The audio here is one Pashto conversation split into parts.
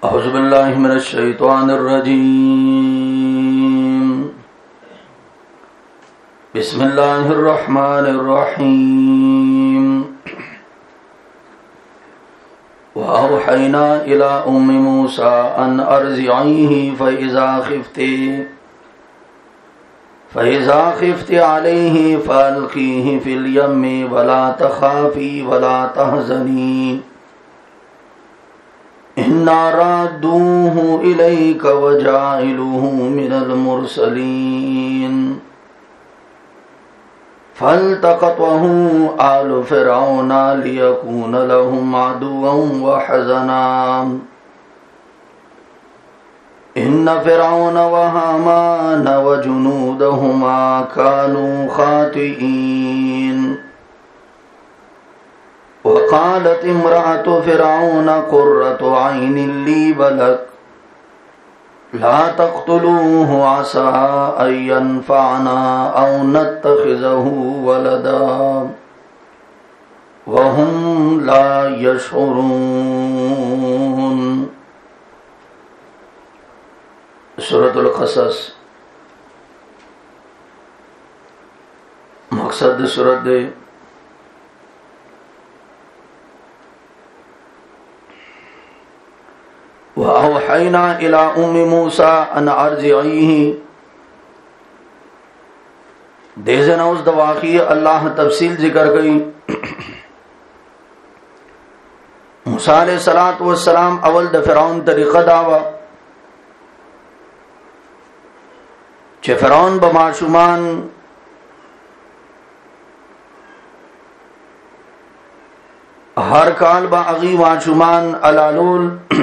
औज़ुबिल्लाहि मिनश्शैतानिर्रजीम। बिस्मिल्लाहिर्रहमानिर्रहीम। व औहैना इला उम्मि मूसा अन अर्ज़िईही फ़इज़ा ख़िफ़्ति अलैहि फ़अल्क़ीही फ़िल यम्मि वला तख़ाफ़ी वला तहज़नी इन्ना राद्दूहु इलैका व जाइलूहु मिनल मुरसलीन। फ़ल्तक़तहु आलु फ़िरऔन लियकून लहुम अदुव्वन व हज़ना इन्न फ़िरऔन व हामान व जुनूदहुमा कानू ख़ातिईन। वक़ालत इम्रअतु फ़िरऔन क़ुर्रतु ऐनिन ली वलक ला तक़्तुलूहु असा अन यन्फ़अना औ नत्तख़िज़हु वलदा व हुम ला यशऊरून। सूरतुल क़सस। मकसद सूरत दे व औहैना इला उम्मि मूसा अन अर्ज़िईही। देज़न उस दवाक़ी अल्लाह तफसील जिक्र कई। मूसा अलैहिस्सलातु वस्सलाम अवल द फ़िरऔन तरीक़ा दावा चे फ़िरऔन बमाशुमान हर काल बा अगी माशुमान अलालूल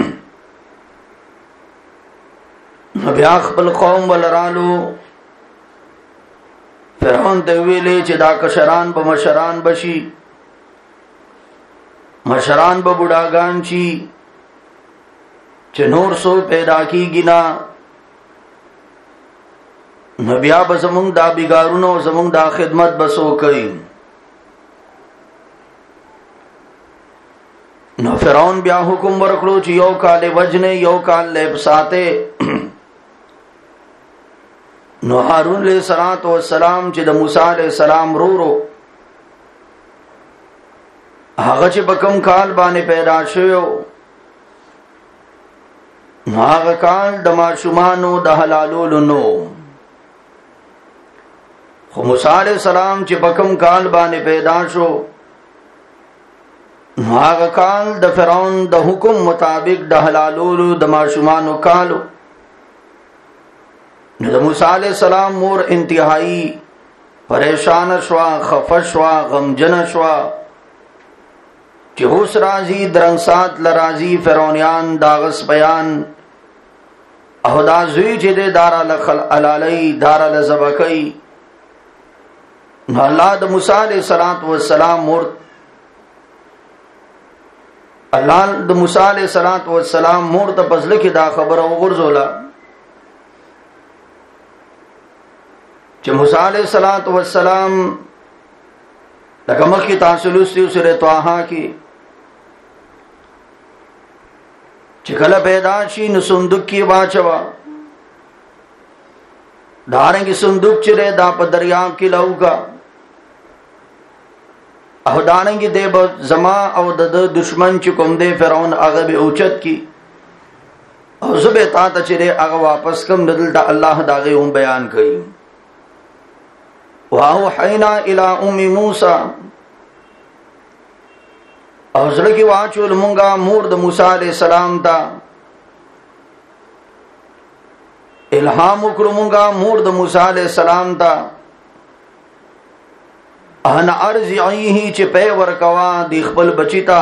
बिया खपल कौम वलरालो फ़िरऔन ते वेले चे दा कशरान ब मशरान बशी मशरान ब बुढ़ागान ची चे नूर सो पैदा की गिना नबिया ब ज़मुंग दा बिगारुनो ज़मुंग दा खिदमत बसो कई। न फ़िरऔन बिया हुकुम वरकड़ो ची यो काले वजने यो काल लेबसाते नो हारून अलैहिस्सलातु वस्सलाम चे द मूसा अलैहिस्सलाम रो हागा चे बकम काल बाने पैदा शयो हागा काल द माशुमानो द हलालुल नो खो मूसा अलैहिस्सलाम चे बकम काल बाने पैदा शो हागा काल द फ़िरऔन द हुकुम मुताबिक द हलालुल द माशुमानो कालो द मूसा अलैहिस्सलाम मोर इंतहाई परेशान शवा खफश शवा गमजन शवा चिहुस राजी द्रंसात लराजी फ़िरौनियान दागस बयान अहदा जुई जिदे दारा लखल अलालई दारा लजबकई अल्लाह द मूसा अलैहिस्सलातु वस्सलाम मोर अल्लाह द मूसा अलैहिस्सलातु वस्सलाम मोर त पजल की दा खबर गुरजोला चे मूसा अलैहिस्सलातु वस्सलाम लगमख की तासुलुस्ती सूरह त्वाहा की चिकल पैदाशी न सुंदुक की बाचवा धारेंगी सुंदुक चिरे दाप दरियाव की लौका अहदानेंगी दे जमा और दद दुश्मन चुकुम दे फ़िरऔन अगब उचत की और जुबे तात चिरे अग वापस कम नदल दा अल्लाह दागे उम बयान कई। व औहैना इला उम्मि मूसा हज़रत की वाचुल मुंगा मूर्द मूसा अलैहिस्सलाम ता इल्हाम उकरुमुंगा मूर्द मूसा अलैहिस्सलाम ता अन अर्ज़िईही चे पे वरकवा दिखबल बचिता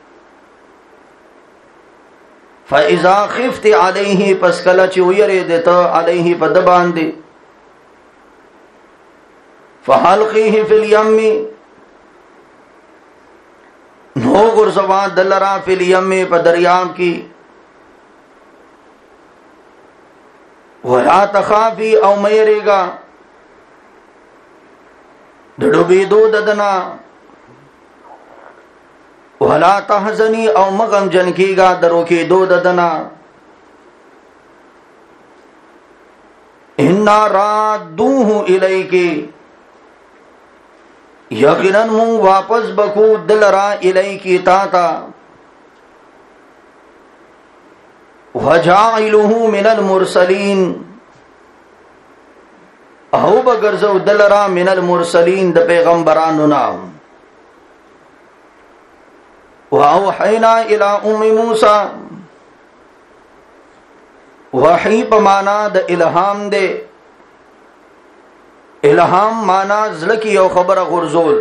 फ़इज़ा ख़िफ़्ति अलैहि पसकला चे उयरे देता अलैहि पदबान दे फ़अल्क़ीही फ़िल यम्मि नो गुरज़वा दलरा फ़िल यम्मि पदरियाव की वला तख़ाफ़ी औ मयरेगा डुबी दो ददना वला तहज़नी औ मगम जनकीगा दरो की दो ददना انا رادوه الیک یقینا مون واپس بکو دلرا الیک تا تا وجاعله من المرسلین او بگرزو دلرا من المرسلین د پیغمبرانو نام واوحینا الی ام موسی وحی پمانا د الہام دے الہام مانا زلکی او خبر غرزول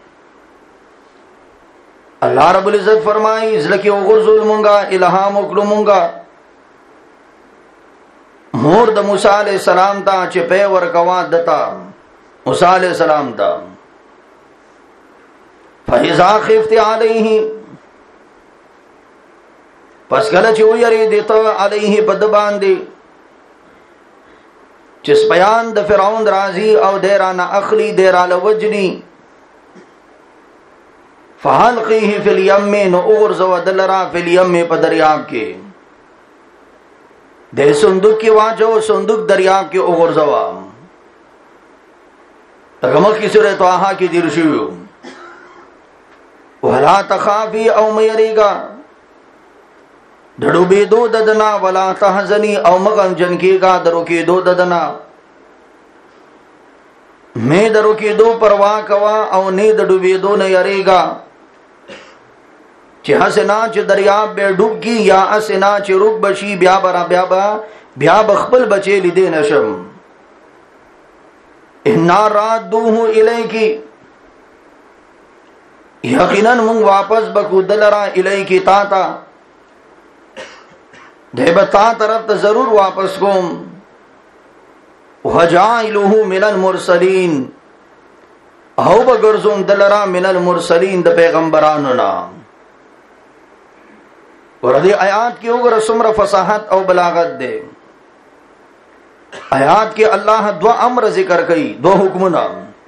اللہ رب العزت فرمائی زلکی او غرزول مونگا الہام اکلو مونگا مور د موسی علیہ السلام تا چې په ورکوا دتا موسی علیہ السلام تا فاذا خفت علیہ پس کله چې ویری دیته علیه بد باندې چې سپیان د فرعون راضی او دیرانه اخلی دیراله وجنی فحلقیه فی الیم نو اغرزو دلرا فی الیم په دریاب کې د صندوق کې واجو صندوق دریاب کې اغرزوا تګمه کی سورۃ طه کې دی رشیو ولا تخافی او مېریګا ډړو به دو ددنا ولا تحزنی او مغم جن کېګا درو کې دو ددنا مې درو کې دو پروا کوا او نه دډو به دو نه یریګا چې حسنا چې دریاب به ډوب کی یا اسنا چې روب بشي بیا بخبل بچي لیدې نشم ان رادوه الیک یقینا مون واپس بکو دلرا الیک تا تا دیبتا طرف ته ضرور واپس کوم وجعلوه من المرسلین او بغرزون دلرا من المرسلین د پیغمبرانو نام ورته آیات کې وګوره څومره فصاحت او بلاغت ده آیات کې الله دو امر ذکر کړي دو حکمونه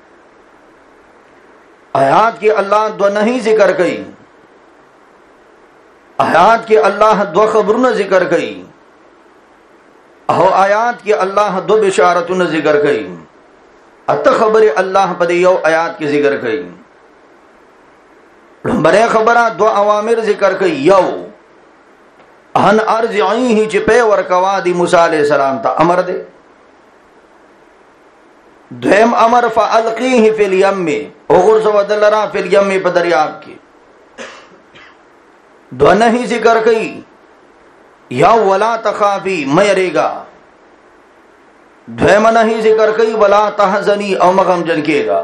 آیات کې الله دو نهي ذکر کړي آیات کې الله دو خبرونه ذکر کړي او آیات کې الله دو بشارتونه ذکر کړي اته خبره الله په یو آیات کې ذکر کړي بره خبره دو اوامر ذکر کړي یو ان ارجعیه چې په ورکوا دی موسی علیہ السلام ته امر دی دویم امر فالقیه فی الیم وغرزو دلرا فی الیم په دریاب کې دو نہیں ذکر کئی یا ولا تخافی میریگا دویم نہیں ذکر کئی ولا تحزنی او مغم جن کے گا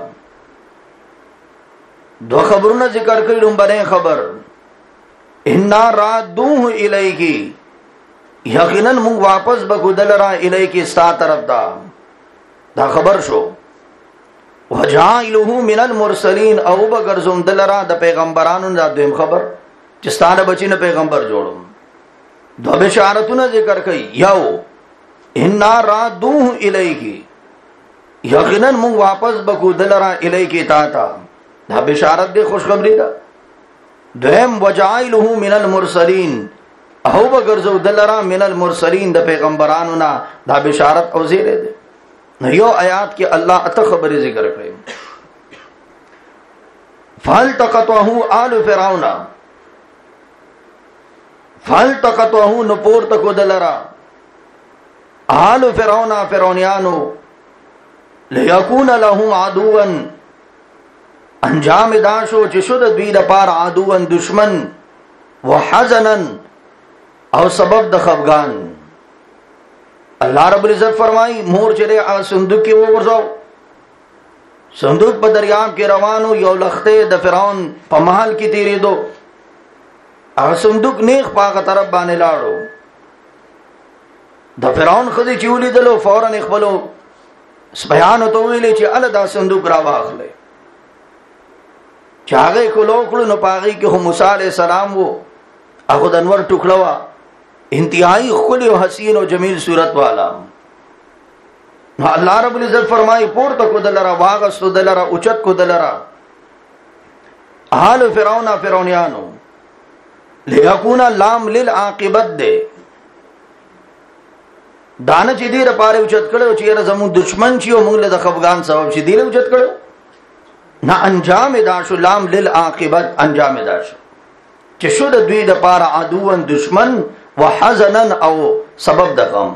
دو خبرون ذکر کئی لنبنے خبر انا رادوه الیکی یقینا مون واپس بکو دلرا الیکی ستا طرف دا خبر شو وجعلوه من المرسلین او بگرزم دلرا د پیغمبرانو دا دویم خبر چستانه بچی نه پیغمبر جوړم دو بشارتونه ذکر کړي یو ان رادوه الیک یقینا مون واپس بکو دلرا الیک تا تا دا بشارت دی خوشخبری ده دویم وجعلوه من المرسلین او بغرزو دلرا من المرسلین د پیغمبرانو نه دا بشارت او زیره ده یو آیات کې الله اته خبره ذکر کړي فالتقطه آل فرعون فالتقطه نپور تکو دلرا آل فرعون فرعونیانو لیکون لهم عدوا انجام داشو چې شد دوی د پار عدوا دشمن وحزنا او سبب د خفغان الله رب العزت فرمای مور چره صندوق کې وګرځاو صندوق په دریاب کې روانو یو لخته د فرعون په محل کې تیرې دو هغه صندوق نیغ پاغه طرف باندې لاړو د فرعون خدي چولی دلو فورا خپلو سبحان تو ویلې چې ال دا صندوق را واخلې چاغه کولو کړو نو پاغي کې موسی عليه السلام وو هغه د انور ټوکړه وا انتهائی خلی و حسین و جمیل صورت والا اللہ رب العزت فرمائی پورتا کو دلرا واغستو دلرا اچت کو دلرا آل فرعون فرعونیانو لیکونا لام للعاقبت دے دانه چې دې لپاره اوچت کړو چې یره زموږ دشمن چې موږ له خفغان سبب شي دې اوچت کړو نه انجام دا شو لام للعاقبت انجام دا شو چې شو د دوی لپاره عدوان دشمن وحزنا او سبب د غم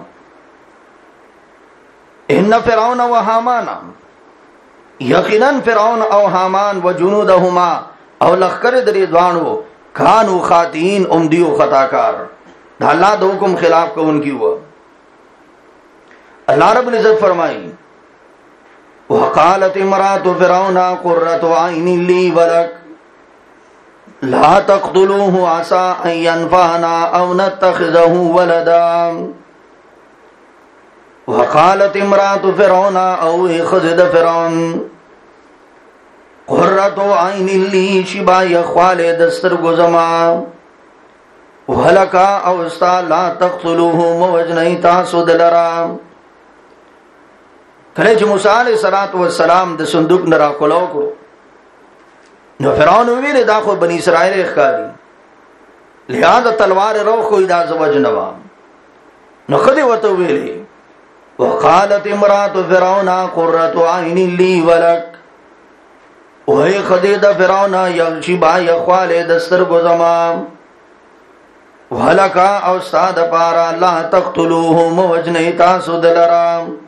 ان فرعون وهامان یقینا فرعون او حامان وجنودهما او لخر درې دوانو کانو خاطئین امدیو خطاکار دا الله د حکم خلاف کوونکی و اللہ رب العزت فرمائی وقالت امرات فرعون قرۃ عین لی ولک لا تقتلوه عسى ان ينفعنا او نتخذه ولدا وقالت امرات فرعون او خزد فرعون قرۃ عین لی شبا یخوال دستر گزما ولک او استا لا تقتلوه موجنی تاسو دلرا کله چې موسی علیہ السلام د صندوق نه راکولو کړو نو فرعون ویل دا خو بنی اسرائیل ښکاری لہذا تلوار رو خو دا زوج نوا نو خدای وته ویلې وقالت امرات فرعون قرۃ عین لی ولک وای خدای د فرعون یمشي با یخوال دستر گزما ولک او استاد پارا لا تقتلوه موجنی تاسو دلرا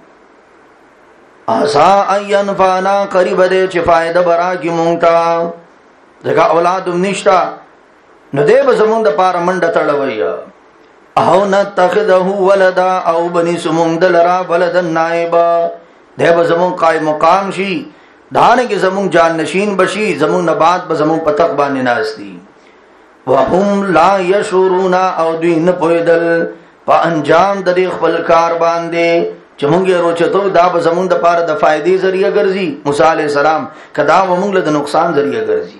اسا این فانا قریب دے چه فائدہ برا کی مونگتا ځکه اولاد نشتا نو دې به زمونږ د پاره منډه تړوي او نتخذه ولدا او بني سمون دلرا ولدا نائب دې به زمونږ قائم مقام شي دانه کې زمونږ جان نشین بشي زمونږ نبات به زمونږ پتق باندې ناشتي وهم لا يشورون او دوی نه پویدل په انجام د خپل کار باندې چې مونږ یې روچتو دا به زمونږ د پاره د فائدې ذریعہ ګرځي موسی عليه السلام کدا مونږ له د نقصان ذریعہ ګرځي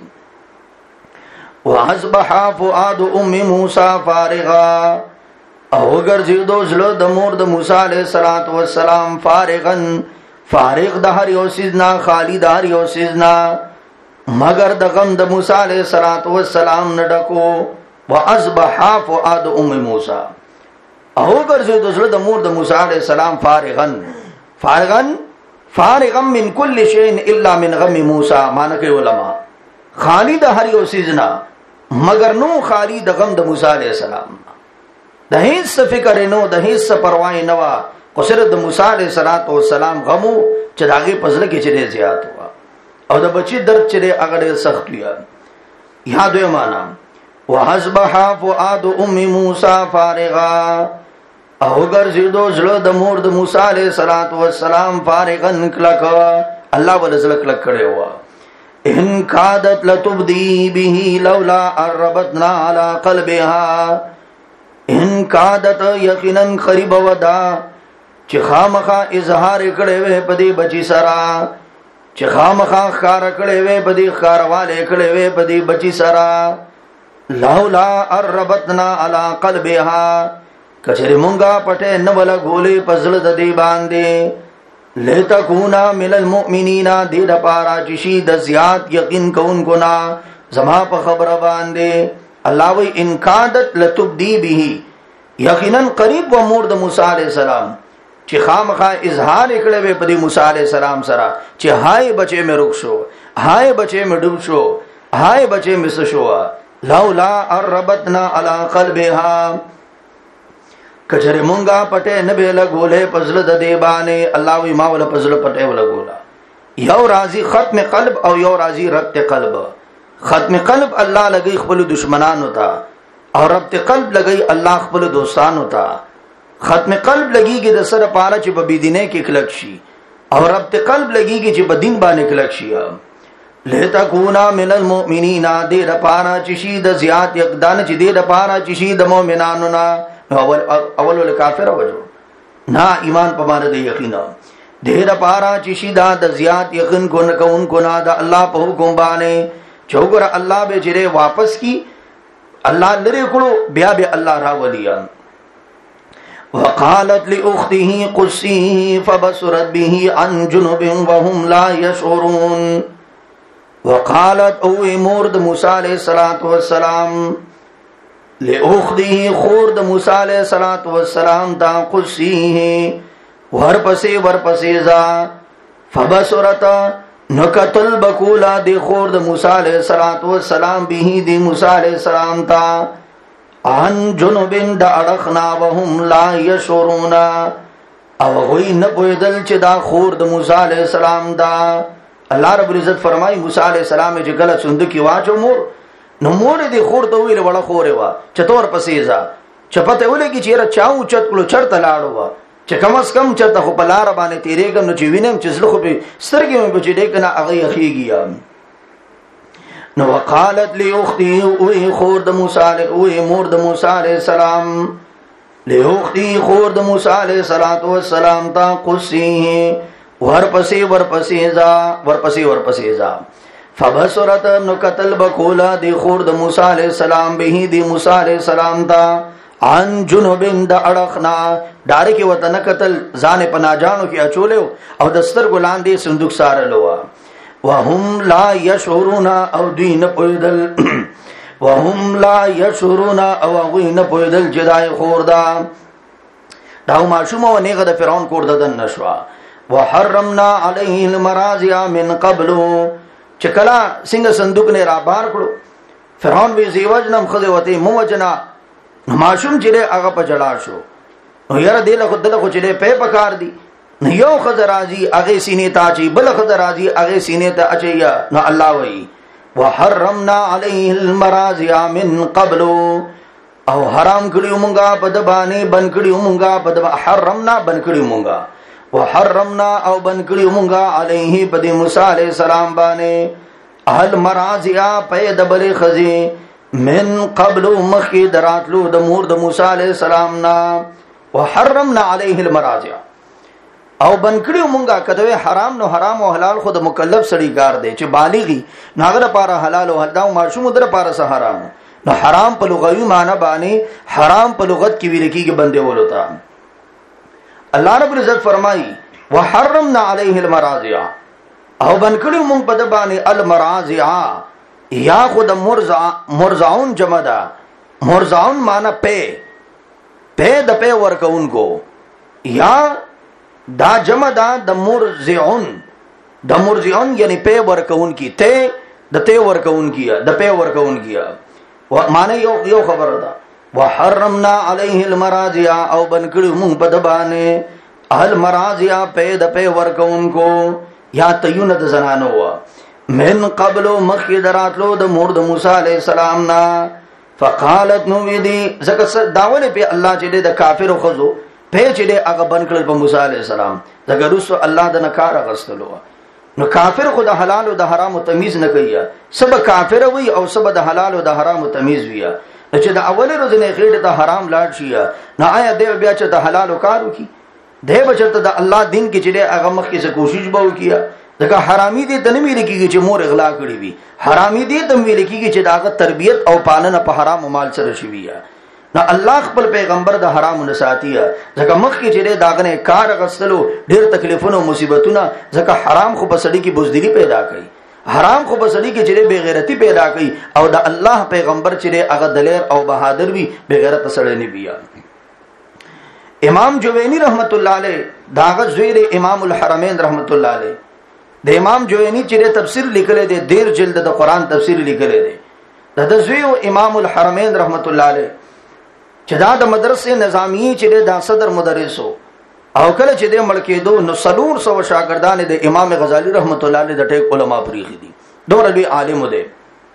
واصبح فؤاد ام موسی فارغا او ګرځي دو زړه د مور د موسی عليه السلام فارغن فارغ د هر یو سیزنا خالی د هر یو سیزنا مگر د غم د موسی عليه السلام نه ډکو واصبح فؤاد ام موسی او ګرځي د زړه د مور د موسی عليه السلام فارغن من كل شيء الا من غم موسی معنی کوي علما خالی د هر یو سیزنا مگر نو خالی د غم د موسی عليه السلام د هیڅ فکر نو د هیڅ پروا نه وا کو صرف د موسی عليه السلام غمو چې داغه پزله کې چره زیات وا او د بچی درد چره هغه سخت ویا یاد یې معنا وحسبح فؤاد ام موسی فارغا او ګرځي دو زړه د مور د موسی عليه السلام فارغن کلک الله ول زړه کلک کړي وا ان کادت لتبدی به لولا ربطنا على قلبها ان کادت یقینا خریب ودا چې خامخا اظهار کړي وې پدی بچی سرا چې خامخا خار کړي وې پدی خارواله کړي وې پدی بچی سرا لولا ربطنا على قلبها کچری مونږه پټه نه ولا ګولې پزړه د دی باندې لتكونا من المؤمنین دې د پارا چې شي د زیات یقین کوونکو نا زما په خبره باندې الله وی ان کادت لتبدی به یقینا قریب و مور د موسی علیہ السلام چې خامخا اظهار کړي وې په موسی علیہ السلام سره چې هاي بچي مې رک شو هاي بچي مې ډوب شو هاي بچي مې س شو لولا ربطنا على قلبها کچره مونږه پټه نه به لګولې پزله د دی باندې الله وی ما ول پزله پټه ولګولا یو راضی ختم قلب او یو راضی ربط قلب ختم قلب الله لګي خپل دشمنان ہوتا او ربط قلب لګي الله خپل دوستان ہوتا ختم قلب لګيږي د سره پاره چې په بيدینه کې کلک شي او ربط قلب لګيږي چې په دین باندې کلک شي لتكونا من المؤمنین دې د پاره چې شي د زیات یقدان چې دې د پاره چې شي د مؤمنانو نه اول ول کافر وجو نا ایمان په معنی د یقینا دې د پاره چې شي د زیات یقین کو نه د الله په حکم باندې چوغره الله به جره واپس کی الله لری کړو بیا به الله را ولیا وقالت لاخته قصي فبصرت به عن جنب وهم لا يشعرون وقالت او مور د موسی علیہ السلام لاخته خور د موسی علیہ الصلوۃ والسلام تا قصیه ورپسې za فبصرت نکتل بکولا دی خور د موسی علیہ الصلوۃ والسلام به دی موسی علیہ السلام تا عن جنوبن د اڑخنا وهم لا یشعرون او وی نه پویدل چې دا خور د موسی علیہ السلام دا. الله رب العزت فرمای موسی علیہ السلام چې غلط صندوق واچو مور نو مور دې خور ته ویل وړه خورې وا چتور پسې ځه چپته ولګي چې را چاو چت کړو چرته لاړو وا چې کم اس کم چرته خو په لار باندې تیرېګم نو چې وینم چې زله خو به سترګې مې بچې دې کنه هغه اخیږي. نو وقالت لاختي او خور د موسی علیہ او مور د موسی علیہ السلام لاختي خور د موسی علیہ الصلوۃ والسلام تا قصیه ورپسې ځا فبصرت نو قتل بکولا دی خور د موسی علیہ السلام به دی موسی علیہ السلام تا عن جنوبن د اڑخنا ډار کې وته نه قتل ځان په ناجانو کې اچولیو او دستر ګلان دی صندوق سارلو وهم لا یشعرون او دین پویدل وهم لا یشعرون او غین پویدل جدای خوردا داو معشوم و نیغه د فرعون کور ددن نشوا وحرمنا علیه المراضع من قبل چکلا څنګه صندوق نه را بار کړو فرعون وی زیوجنم خذ وته موجنا معشوم چې هغه په جړا شو نو یاره دله خدله خو چې په پکار دی یو خضر راضی هغه سینې ته چی بل خضر راضی هغه سینې ته اچیا نو الله وی وحرمنا علیه المراضع من قبل او حرام کړیو مونږه په د باندې بن کړیو مونږه په د حرمنا بن کړیو مونږه وحرمنا او بن کړیو مونږه علیه په د موسی علیہ السلام باندې اهل مراضع په د بلې خزی من قبل مخی دراتلو د مور د موسی علیہ السلام نا وحرمنا علیه المراضع او بنکړیو مونږه کدوې حرام نو حرام او حلال خود مکلف سړی کار دی چې بالغی ناغه لپاره حلال او حلال معصوم در لپاره سه حرام نو حرام په لغوي معنی باندې حرام په لغت کې ویل کېږي بندي ولوتا. الله رب العزت فرمایي وحرمنا علیه المراضع او بنکړیو مونږ په د باندې المراضع یا خود مرضعون جمع ده مرضعون معنی په د په ورکونکو یا دا جمع دا د مرضعون یعنی پی ورکون کی ته د ته ورکون کیا د پی ورکون کیا معنی یو خبر ده وحرمنا علیه المراضع او بنکړو مونږ په د باندې اهل مراضع پی د پی ورکون کو یا تیونه د زنانو من قبل مخدراتلو د مور د موسی علیہ السلام نا فقالت نو ویدی زکه داول په الله چې د کافر خزو په چې د هغه بن کړل په موسی علیہ السلام دغه رسو الله د نکار غستلو نو کافر خود حلال او د حرام تمیز نه کوي سبا کافر وي او سبا د حلال او د حرام تمیز وي چې د اول ورځ نه خېډه د حرام لاړ شي نه آیا دی بیا چې د حلال کارو کی دی بچته د الله دین کې چې هغه مخ کې کوشش به وکیا دغه حرامي دي د نمی لکیږي چې مور اغلا کړی وي حرامي دي د نمی لکیږي چې داغه تربيت او پالنه په حرام مال سره شي وي نو الله خپل پیغمبر د حرام نه ساتي ځکه مخ کې چې داغه کار غستلو ډېر تکلیفونه او مصیبتونه ځکه حرام خو بسړي کې بوزدلی پیدا کوي حرام خو بسړي کې چې بے غیرتی پیدا کوي او د الله پیغمبر چې هغه دلیر او بهادر وي بے غیرت سره نه بیا. امام جوینی رحمت الله علیه داغه زوی امام الحرمین رحمت الله علیه د امام جوینی چې تفسیر لیکل دي ډیر جلد د قران تفسیر لیکل دي د زوی امام الحرمین رحمت الله علیه چې دا د مدرسې نظامی چې د صدر مدرسو او کله چې د ملکېدو نو 300 شاګردان د امام غزالی رحمت الله علیه د ټیک علما پریخي دي دوه لوی عالم دي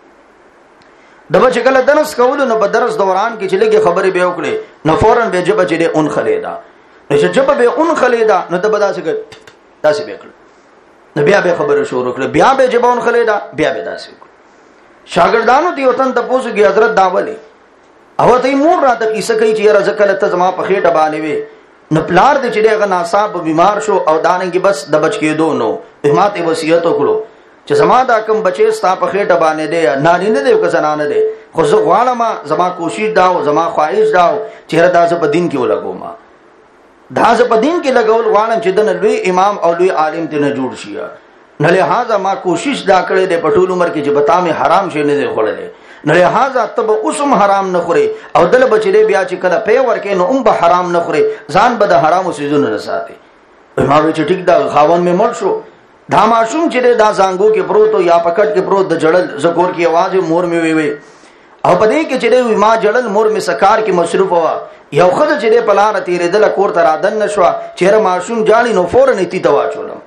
د بچ کله درس کول نو په درس دوران کې چې لګي خبرې به وکړي نو فورن به جبه چې اون خلیدا نو چې جبه به اون خلیدا نو د بداسه کې داسې به کړ نو بیا به خبره شروع کړ بیا به جبه اون خلیدا بیا به داسې کړ شاګردانو دی وطن ته پوسو کې حضرت داوله او ته مور را د کیسه کوي چې رزق ته زما په خېټه باندې وي نو پلار دې چې هغه ناصاب بیمار شو او دانګي بس د بچ کېدو نو همت وصیت وکړو چې زما دا کم بچي ستا په خېټه باندې دی ناري نه دی که زنانه دی خو زه غواړم زما کوشش داو زما خواهش داو چې دا ز په دین کې ولګوم دا ز په دین کې لګول غواړم چې د لوی امام او لوی عالم ته نه جوړ شي نه لہذا ما کوشش دا کړې د پټول عمر کې چې بتا مې حرام شي نه دی خورلې نو لہذا تب اوسم حرام نه خوري او دل بچره بیا چې کله په ورکه نو به حرام نه خوري ځان به د حرامو سيزونو نه ساتي. ما وی چې ټیک دا خاون می مړ شو دا ماشوم چې دا زنګو کې پروت یا پکټ کې پروت د جړل زکور کی आवाज مور می وی او پدې کې چې ما جړل مور می سکار کې مصروف وا یو خدای چې په لار تیرې دل کور تر ادن نشو چیرې ماشوم جاړي نو فورن ایتی توا چولم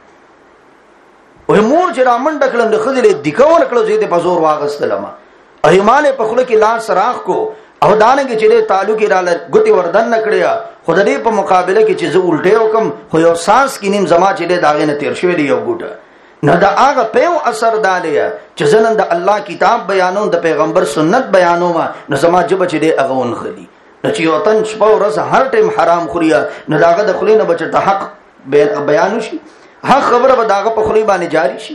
او مور چې رامن ډکلم د خدای دکور کړو زیته په زور واغستلم ایمانه په خله کې لاس سراخ کو او دانګ چې تعلق را لګوتی وردن نکړیا خدای په مقابله کې چې زه الټه وکم خو یو سانس کې نیم زما چې داغه نه تیر شوی دی یو ګوټه نه دا هغه په اثر دالیا چې زنن د الله کتاب بیانون د پیغمبر سنت بیانوم نو زما جب چې دی هغه ونخلی نو چې وطن شپه ورځ هر ټیم حرام خوریا نو داغه د خلینو بچ ته حق بیان شي حق خبره به داغه په خلی باندې جاری شي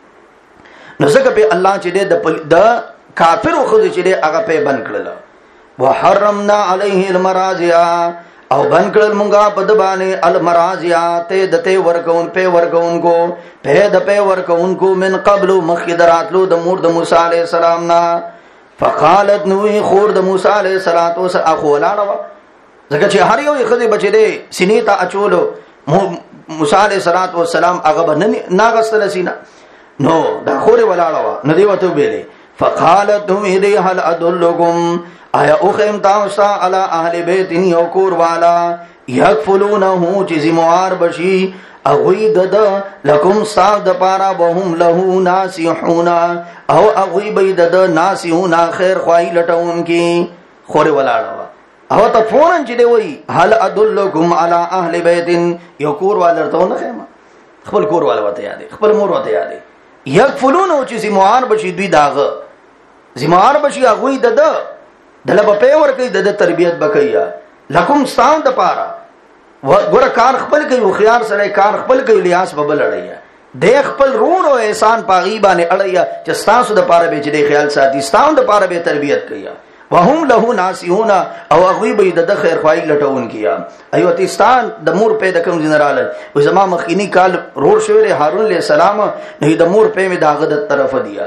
نو ځکه په الله چې د کافر خو چې دی هغه په بند کړل وحرمنا عليه المراضع او بن کړل مونږه په د باندې المراضع ته دته ورکون په ورکون کو په د په ورکون کو من قبل مخدراتلو د مور د موسی عليه السلام نا فقالت نوې خور د موسی عليه السلام اخو لاړه ځکه چې هر یو خدای بچی دی سینې ته اچولو موسی عليه السلام هغه ناغستل سینا نو دا خور ولاړه نو دی وته ویلې فقالت نوې هل ادلکم آیا او خیم تاستا علی اهل بیت یو کور والا یکفلونه چې زموار بشي اغوی دد لکم صاد پارا وهم له ناسحون او اغوی بيد د ناسحون خیر خوای لټون کی خور ولاړه او ته فورن چې دی وای هل ادلکم علی اهل بیت یو کور والا ته نه خیم خپل کور والا وته یاد خپل مور وته یاد یکفلونه چې زموار بشي دوی داغه زموار بشي اغوی دد دله په ور کوي د تربيت بکیا لکم ستان د پارا ګور کار خپل کوي خيار سره کار خپل کوي لیاس ببل اړیا د خپل رون او احسان پاغي باندې اړیا چې ستاسو د پاره به چې د خیال ساتي ستان د پاره به تربيت کیا وهم له ناسيون او هغه به د خیر خوای لټون کیا ایو تستان د مور په د کوم جنرال و زما مخینی کال رور شوی هارون عليه السلام نه د مور په می داغه د طرف دیا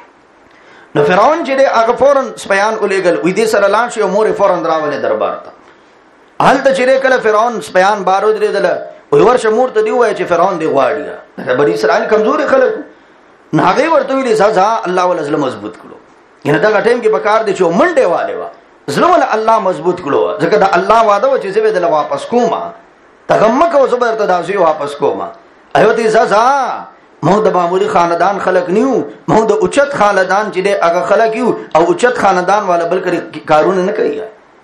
نو فرعون چې هغه فورن سپیان ولېګل وې دې سره لاړ شو مور فورن راولې دربار ته حالت چې کله فرعون سپیان بارو درېدل وې ورشه مور ته دی وای چې فرعون دی غواړي دا بني اسرائیل کمزوري خلک نه هغه ورته ویلي سزا الله ول ظلم مضبوط کړو ینه دا ټیم کې بکار دي چې منډه والے وا ظلم ول الله مضبوط کړو ځکه دا الله وعده و چې زه به دل واپس کوم تغمک او زبر ته دا زی واپس کوم ایو دې سزا مو د معمولی خاندان خلق نیو مو د اوچت خاندان چې هغه خلق یو او اوچت خاندان والا بل کارونه نه کوي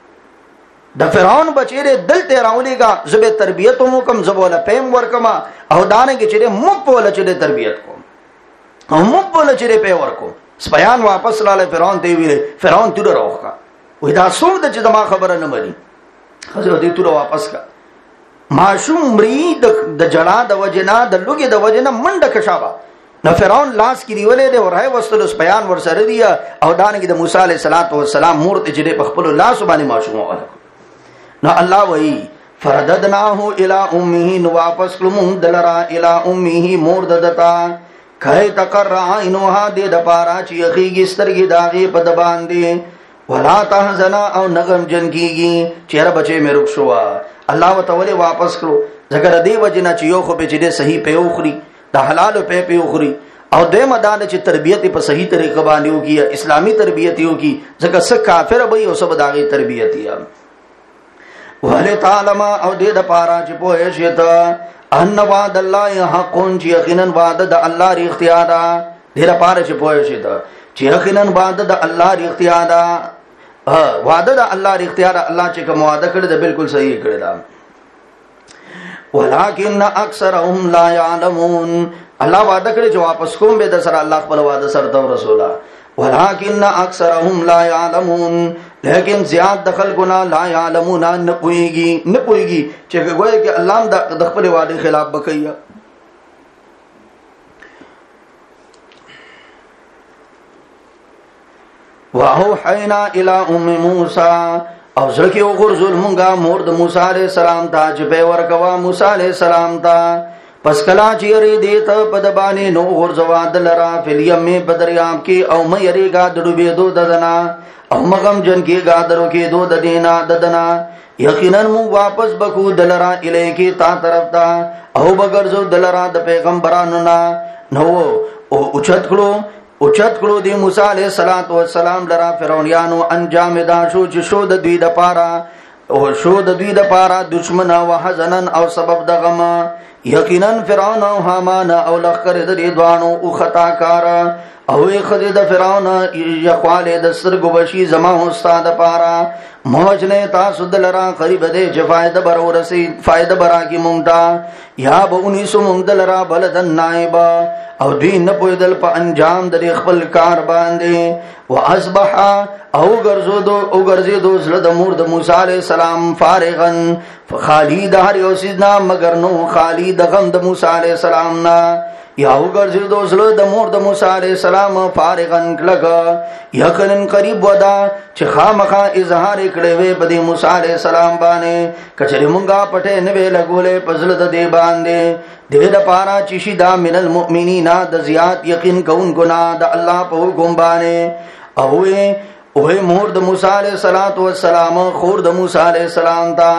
د فرعون بچیره دل ته راولېګا زبې تربيت مو کم زبوله پېم ورکما او دانه کې چې مو په ول چې تربيت کوم او مو په ول چې په ورکو سپیان واپس لاله فرعون ته ویل فرعون تور راوخه وې دا څو د چې ما خبره نه مانی خزر دې تور واپس کا معشوم مرید د جړه د وجنا د لوګي د وجنا منډه کشابه نو فرعون لاس کې دیولې د ورای وستلو سپیان ور سره دی او دانګ د موسی عليه السلام مورته چې په خپل لاس باندې معشوم وکړ نو الله وایي فرددناه الى امه نو واپس کلم دلرا الى امه مور ددتا کای تقر عینها د پارا چې یخیږي سترګې داغه په د باندې ولا تحزن او نغم جن کیږي چیرې بچي مې رک شو الله وتعالى واپس کړو ځکه دی وجنا چې یو خو به چې صحیح په اوخري د حلال په اوخري او د مدان چې تربيت په صحیح طریقه باندې وکي اسلامي تربيت وکي ځکه څه کافر به او سب داغي تربيت یا ولې تعالی او دې د پارا چې په شیته ان وعد الله حق چې یقینا وعده د الله ری اختیار دې د پارا چې په شیته چې یقینا وعده د الله ری اختیار وعده د الله ری اختیار الله چې کوم وعده کړی دا بالکل صحیح کړی دا ولکن اکثرهم لا يعلمون الله وعده کړی چې واپس کوم به د سره الله خپل وعده سره د رسولا ولکن اکثرهم لا يعلمون لیکن زیاد دخل ګنا لا يعلمون نه پويږي چې ګویا کې الله د خپل وعده خلاف وکړي واوحینا الی ام موسی او ځکه او غرزل مونږه مور د موسی علیہ السلام ته چې په ورکوا موسی علیہ السلام ته پس کلا چیرې دیتا پدبانی نو غرزوا دلرا فلیم بدریاب کی او مېری گا دډوبې دو ددنا او مغم جن کی گا درو کی دو ددینا ددنا یقینا مو واپس بکو دلرا الیکی تا طرف تا او بغرزو دلرا د پیغمبرانو نا نو او اوچت کړو دی موسی علیہ السلام لرا فرعونانو انجام دا شو چې شو د دوی د پارا او شو د دوی د پارا دشمن او حزنن او سبب د غم یقینا فرعون او حامان او لخر د دې دوانو او خطا کار او خدای د فرعون یخواله د سرګو بشي زما استاد پارا موج نه تاسو دلرا قریب دې چې فائدہ برا کی مونږه یا به 19 مونږ دلرا بلدن نائب او دوی نه پویدل په انجام د خپل کار باندې واصبح او ګرځیدو زړه د مور د موسی علیہ السلام فارغن خالد هر یو سیدنا مگر نو خالد غم د موسی علیہ السلام نا یا وګرځیدو زړه د مور د موسی علیہ السلام فارغن کلګ یقینا قریب ودا چې خامخا اظهار کړي وي په موسی علیہ السلام باندې کچری مونږه پټه نه وی لګولې پزله د دی باندې دې د پارا چې شیدا من المؤمنین د زیات یقین کوون ګنا د الله په حکم باندې او مور د موسی علیہ السلام خور د موسی علیہ السلام تا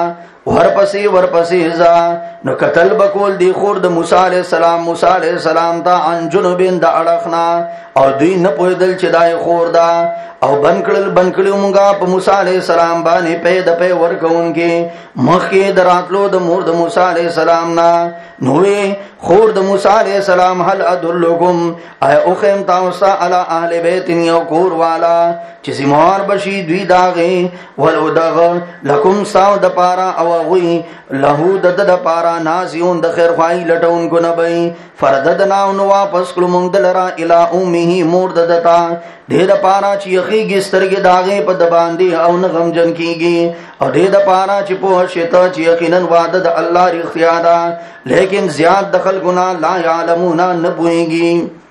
ورپسې ځا نو قتل بکول دی خور د موسی علیہ السلام تا ان جنوبین د اڑخنا او دوی نه پویدل چې دای خور دا او بنکړل مونږه په موسی علیہ السلام باندې په ورکوونکې مخکې دراتلو د مور د موسی علیہ السلام نا نوې خور د موسی علیہ السلام هل ادلکم ای او خیم تاسو علی اهل بیت یو کور والا چې سیمار بشي دوی داغه ولودغ لکم ساو د پارا او غوی له د پارا نازیون د خیر خوای لټون کو نبی فرددنا نو واپس کړو مونږ دلرا الی امه مور دتا دې د پارا چې یخیږي سترګې داغه په د باندې او نه غم جن کیږي او دې د پارا چې په شته چې یقینا وعده د الله ری اختیار لیکن زیاد دخل گنا لا یعلمون نبوئیں گی